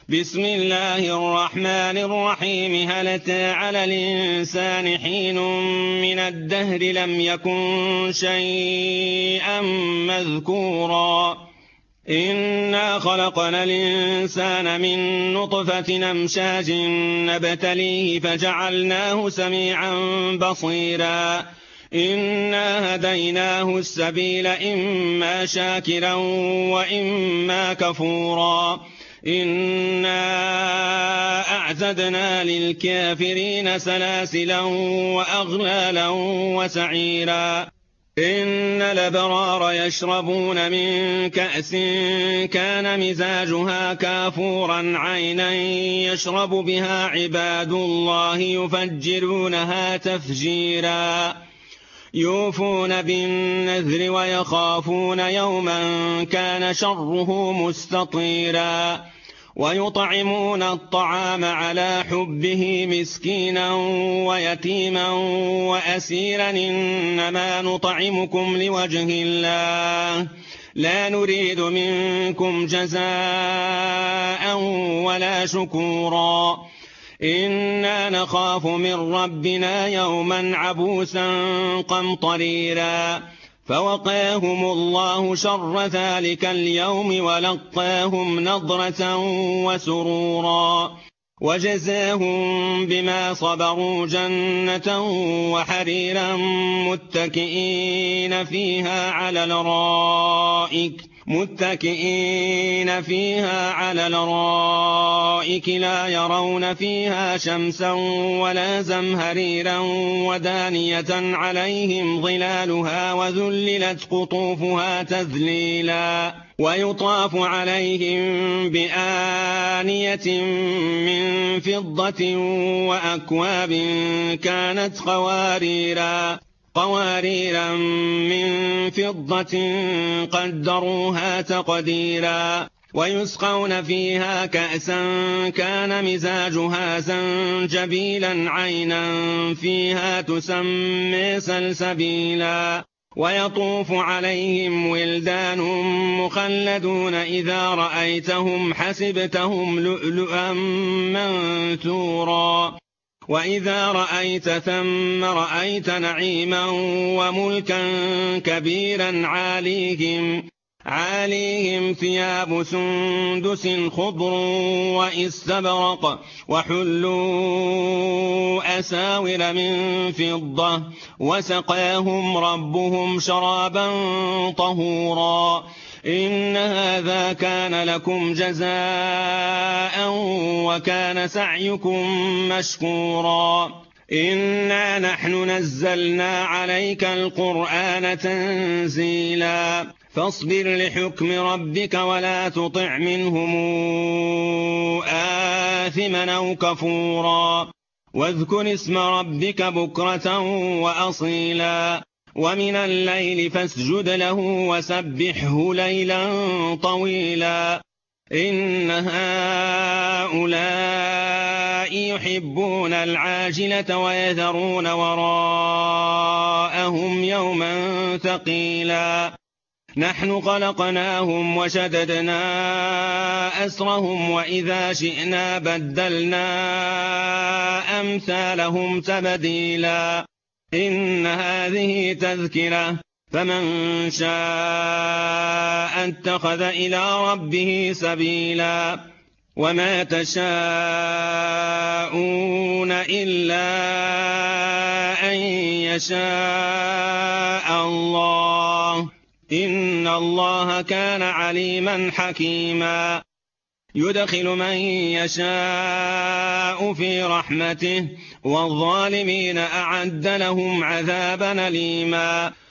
بسم الله الرحمن الرحيم. هل أتى على الإنسان حين من الدهر لم يكن شيئا مذكورا إنا خلقنا الإنسان من نطفة أمشاج نبتليه فجعلناه سميعا بصيرا إنا هديناه السبيل إما شاكرا وإما كفورا إنا أعتدنا للكافرين سلاسلا وأغلالا وسعيرا إن الأبرار يشربون من كأس كان مزاجها كافورا عينا يشرب بها عباد الله يفجرونها تفجيرا يوفون بالنذر ويخافون يوما كان شره مستطيرا ويطعمون الطعام على حبه مسكينا ويتيما وأسيرا إنما نطعمكم لوجه الله لا نريد منكم جزاء ولا شكورا إنا نخاف من ربنا يوما عبوسا قمطريرا فوقاهم الله شر ذلك اليوم ولقاهم نضرة وسرورا وجزاهم بما صبروا جنة وحريرا متكئين فيها على الارائك لا يرون فيها شمسا ولا زمهريرا ودانية عليهم ظلالها وذللت قطوفها تذليلا ويطاف عليهم بآنية من فضة وأكواب كانت قواريرا من فضة قدروها تقديرا ويسقون فيها كأسا كان مزاجها زنجبيلا عينا فيها تسمى سلسبيلا ويطوف عليهم ولدان مخلدون إذا رأيتهم حسبتهم لؤلؤا منثورا وإذا رأيت ثم رأيت نعيما وملكا كبيرا عاليهم ثياب سندس خضر واستبرق وحلوا أساور من فضة وسقاهم ربهم شرابا طهورا إن هذا كان لكم جزاء وكان سعيكم مشكورا إنا نحن نزلنا عليك القرآن تنزيلا فاصبر لحكم ربك ولا تطع منهم آثما أو كفورا واذكر اسم ربك بكرة وأصيلا ومن الليل فاسجد له وسبحه ليلا طويلا إن هؤلاء يحبون العاجلة ويذرون وراءهم يوما ثقيلا نحن خلقناهم وشددنا أسرهم وإذا شئنا بدلنا أمثالهم تبديلا إن هذه تذكرة فمن شاء اتخذ إلى ربه سبيلا وما تشاءون إلا أن يشاء الله إن الله كان عليما حكيما يدخل من يشاء في رحمته والظالمين أعد لهم عذابا أليما